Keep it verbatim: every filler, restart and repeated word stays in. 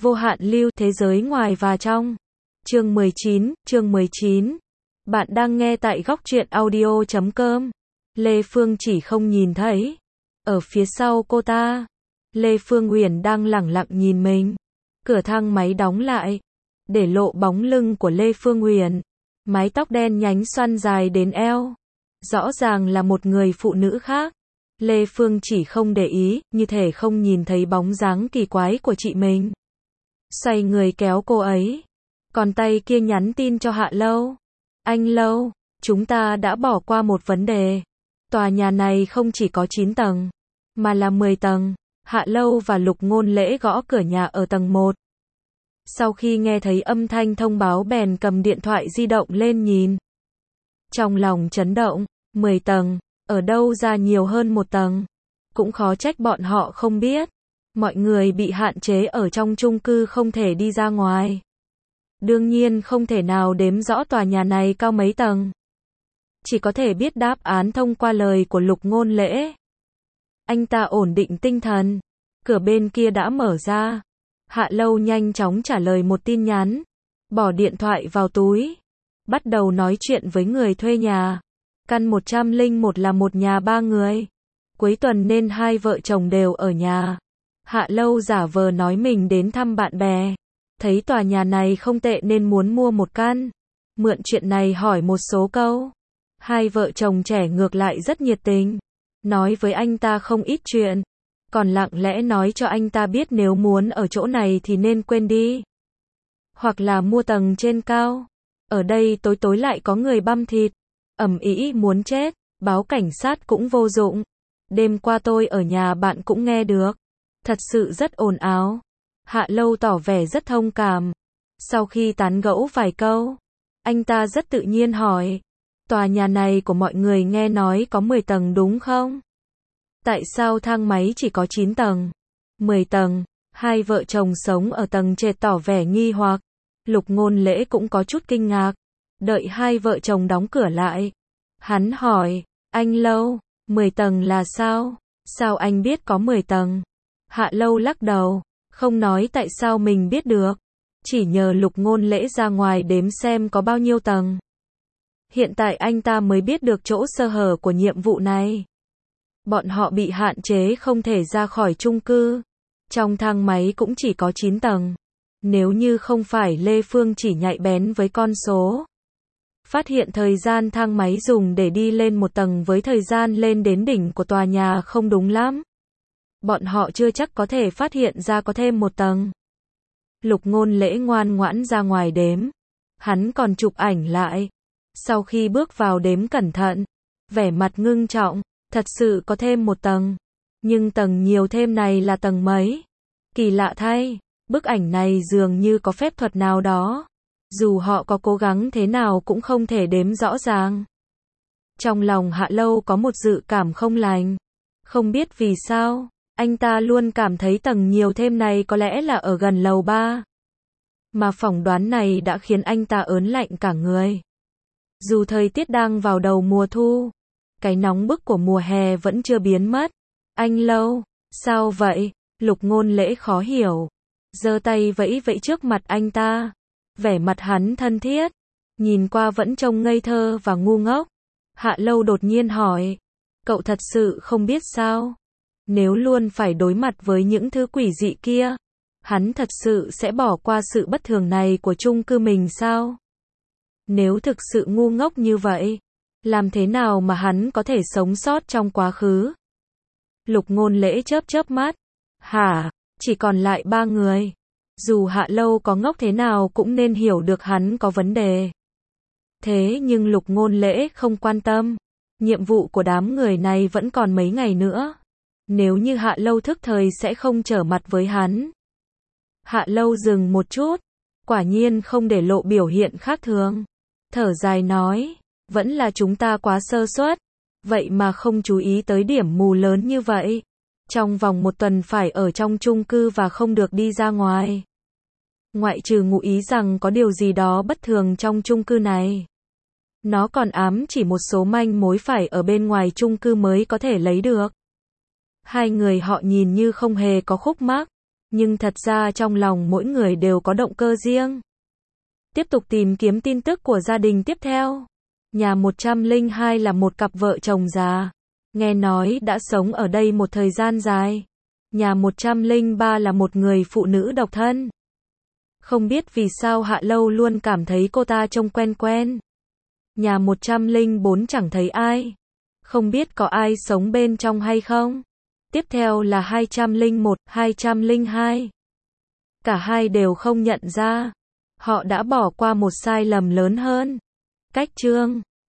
Vô hạn lưu, thế giới ngoài và trong. Chương mười chín, chương mười chín. Bạn đang nghe tại góc truyện audio chấm com. Lê Phương chỉ không nhìn thấy. Ở phía sau cô ta, Lê Phương Uyển đang lẳng lặng nhìn mình. Cửa thang máy đóng lại, để lộ bóng lưng của Lê Phương Uyển. Mái tóc đen nhánh xoăn dài đến eo. Rõ ràng là một người phụ nữ khác. Lê Phương chỉ không để ý, như thể không nhìn thấy bóng dáng kỳ quái của chị mình. Xoay người kéo cô ấy. Còn tay kia nhắn tin cho Hạ Lâu. Anh Lâu, chúng ta đã bỏ qua một vấn đề. Tòa nhà này không chỉ có chín tầng, mà là mười tầng. Hạ Lâu và Lục Ngôn Lễ gõ cửa nhà ở tầng một. Sau khi nghe thấy âm thanh thông báo bèn cầm điện thoại di động lên nhìn. Trong lòng chấn động, mười tầng, ở đâu ra nhiều hơn một tầng. Cũng khó trách bọn họ không biết. Mọi người bị hạn chế ở trong chung cư không thể đi ra ngoài. Đương nhiên không thể nào đếm rõ tòa nhà này cao mấy tầng. Chỉ có thể biết đáp án thông qua lời của Lục Ngôn Lễ. Anh ta ổn định tinh thần. Cửa bên kia đã mở ra. Hạ Lâu nhanh chóng trả lời một tin nhắn. Bỏ điện thoại vào túi. Bắt đầu nói chuyện với người thuê nhà. Căn một trăm lẻ một là một nhà ba người. Cuối tuần nên hai vợ chồng đều ở nhà. Hạ Lâu giả vờ nói mình đến thăm bạn bè. Thấy tòa nhà này không tệ nên muốn mua một căn. Mượn chuyện này hỏi một số câu. Hai vợ chồng trẻ ngược lại rất nhiệt tình. Nói với anh ta không ít chuyện. Còn lặng lẽ nói cho anh ta biết nếu muốn ở chỗ này thì nên quên đi. Hoặc là mua tầng trên cao. Ở đây tối tối lại có người băm thịt. Ầm ĩ muốn chết. Báo cảnh sát cũng vô dụng. Đêm qua tôi ở nhà bạn cũng nghe được. Thật sự rất ồn ào. Hạ Lâu tỏ vẻ rất thông cảm. Sau khi tán gẫu vài câu, anh ta rất tự nhiên hỏi. Tòa nhà này của mọi người nghe nói có mười tầng đúng không? Tại sao thang máy chỉ có chín tầng? mười tầng, hai vợ chồng sống ở tầng trệt tỏ vẻ nghi hoặc. Lục Ngôn Lễ cũng có chút kinh ngạc. Đợi hai vợ chồng đóng cửa lại. Hắn hỏi, anh Lâu, mười tầng là sao? Sao anh biết có mười tầng? Hạ Lâu lắc đầu, không nói tại sao mình biết được. Chỉ nhờ Lục Ngôn Lễ ra ngoài đếm xem có bao nhiêu tầng. Hiện tại anh ta mới biết được chỗ sơ hở của nhiệm vụ này. Bọn họ bị hạn chế không thể ra khỏi chung cư. Trong thang máy cũng chỉ có chín tầng. Nếu như không phải Lê Phương chỉ nhạy bén với con số. Phát hiện thời gian thang máy dùng để đi lên một tầng với thời gian lên đến đỉnh của tòa nhà không đúng lắm. Bọn họ chưa chắc có thể phát hiện ra có thêm một tầng. Lục Ngôn Lễ ngoan ngoãn ra ngoài đếm. Hắn còn chụp ảnh lại. Sau khi bước vào đếm cẩn thận, vẻ mặt ngưng trọng, thật sự có thêm một tầng. Nhưng tầng nhiều thêm này là tầng mấy? Kỳ lạ thay, bức ảnh này dường như có phép thuật nào đó. Dù họ có cố gắng thế nào cũng không thể đếm rõ ràng. Trong lòng Hạ Lâu có một dự cảm không lành. Không biết vì sao, anh ta luôn cảm thấy tầng nhiều thêm này có lẽ là ở gần lầu ba. Mà phỏng đoán này đã khiến anh ta ớn lạnh cả người. Dù thời tiết đang vào đầu mùa thu, cái nóng bức của mùa hè vẫn chưa biến mất. Anh Lâu, sao vậy? Lục Ngôn Lễ khó hiểu. Giơ tay vẫy vẫy trước mặt anh ta. Vẻ mặt hắn thân thiết. Nhìn qua vẫn trông ngây thơ và ngu ngốc. Hạ Lâu đột nhiên hỏi. Cậu thật sự không biết sao? Nếu luôn phải đối mặt với những thứ quỷ dị kia, hắn thật sự sẽ bỏ qua sự bất thường này của chung cư mình sao? Nếu thực sự ngu ngốc như vậy, làm thế nào mà hắn có thể sống sót trong quá khứ? Lục Ngôn Lễ chớp chớp mắt. Hả? Chỉ còn lại ba người. Dù Hạ Lâu có ngốc thế nào cũng nên hiểu được hắn có vấn đề. Thế nhưng Lục Ngôn Lễ không quan tâm. Nhiệm vụ của đám người này vẫn còn mấy ngày nữa. Nếu như Hạ Lâu thức thời sẽ không trở mặt với hắn. Hạ Lâu dừng một chút. Quả nhiên không để lộ biểu hiện khác thường. Thở dài nói. Vẫn là chúng ta quá sơ suất. Vậy mà không chú ý tới điểm mù lớn như vậy. Trong vòng một tuần phải ở trong chung cư và không được đi ra ngoài. Ngoại trừ ngụ ý rằng có điều gì đó bất thường trong chung cư này. Nó còn ám chỉ một số manh mối phải ở bên ngoài chung cư mới có thể lấy được. Hai người họ nhìn như không hề có khúc mắc. Nhưng thật ra trong lòng mỗi người đều có động cơ riêng. Tiếp tục tìm kiếm tin tức của gia đình tiếp theo. Nhà một trăm lẻ hai là một cặp vợ chồng già. Nghe nói đã sống ở đây một thời gian dài. Nhà một trăm lẻ ba là một người phụ nữ độc thân. Không biết vì sao Hạ Lâu luôn cảm thấy cô ta trông quen quen. Nhà một trăm lẻ bốn chẳng thấy ai. Không biết có ai sống bên trong hay không. Tiếp theo là hai trăm lẻ một, hai trăm lẻ hai. Cả hai đều không nhận ra. Họ đã bỏ qua một sai lầm lớn hơn. Cách chương